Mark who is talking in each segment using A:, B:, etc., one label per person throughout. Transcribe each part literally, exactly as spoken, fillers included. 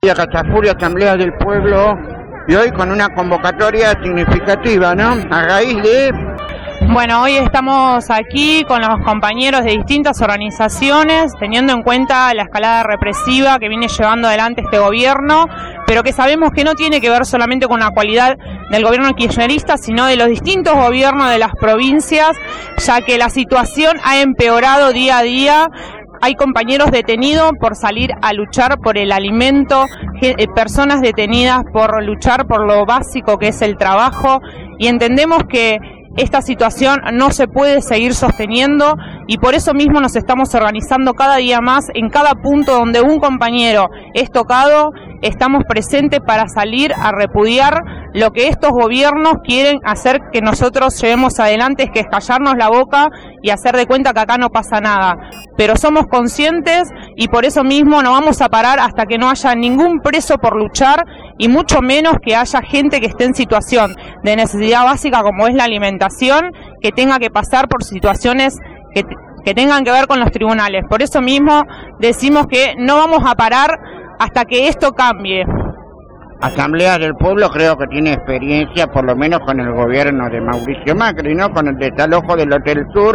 A: Cachafuri, Asamblea del Pueblo, y hoy con una convocatoria significativa, ¿no? A raíz de...
B: Bueno, hoy estamos aquí con los compañeros de distintas organizaciones, teniendo en cuenta la escalada represiva que viene llevando adelante este gobierno, pero que sabemos que no tiene que ver solamente con la cualidad del gobierno kirchnerista, sino de los distintos gobiernos de las provincias, ya que la situación ha empeorado día a día. Hay compañeros detenidos por salir a luchar por el alimento, personas detenidas por luchar por lo básico que es el trabajo, y entendemos que esta situación no se puede seguir sosteniendo y por eso mismo nos estamos organizando cada día más en cada punto donde un compañero es tocado. Estamos presentes para salir a repudiar lo que estos gobiernos quieren hacer que nosotros llevemos adelante, es que es callarnos la boca y hacer de cuenta que acá no pasa nada. Pero somos conscientes y por eso mismo no vamos a parar hasta que no haya ningún preso por luchar y mucho menos que haya gente que esté en situación de necesidad básica como es la alimentación, que tenga que pasar por situaciones que, que tengan que ver con los tribunales. Por eso mismo decimos que no vamos a parar hasta que esto cambie.
A: Asamblea del Pueblo creo que tiene experiencia por lo menos con el gobierno de Mauricio Macri, ¿no? Con el desalojo del Hotel Sur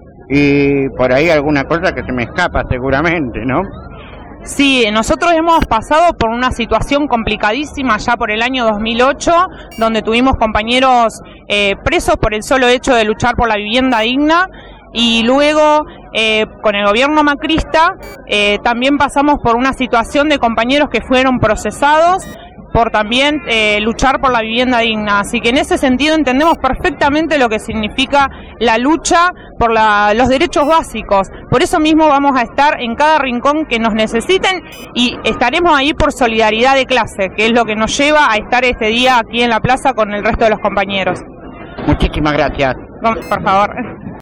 A: y por ahí alguna cosa que se me escapa seguramente, ¿no?
B: Sí, nosotros hemos pasado por una situación complicadísima ya por el año dos mil ocho, donde tuvimos compañeros eh, presos por el solo hecho de luchar por la vivienda digna. Y luego, eh, con el gobierno macrista, eh, también pasamos por una situación de compañeros que fueron procesados por también eh, luchar por la vivienda digna. Así que en ese sentido entendemos perfectamente lo que significa la lucha por la, los derechos básicos. Por eso mismo vamos a estar en cada rincón que nos necesiten y estaremos ahí por solidaridad de clase, que es lo que nos lleva a estar este día aquí en la plaza con el resto de los compañeros.
A: Muchísimas gracias.
B: Por favor.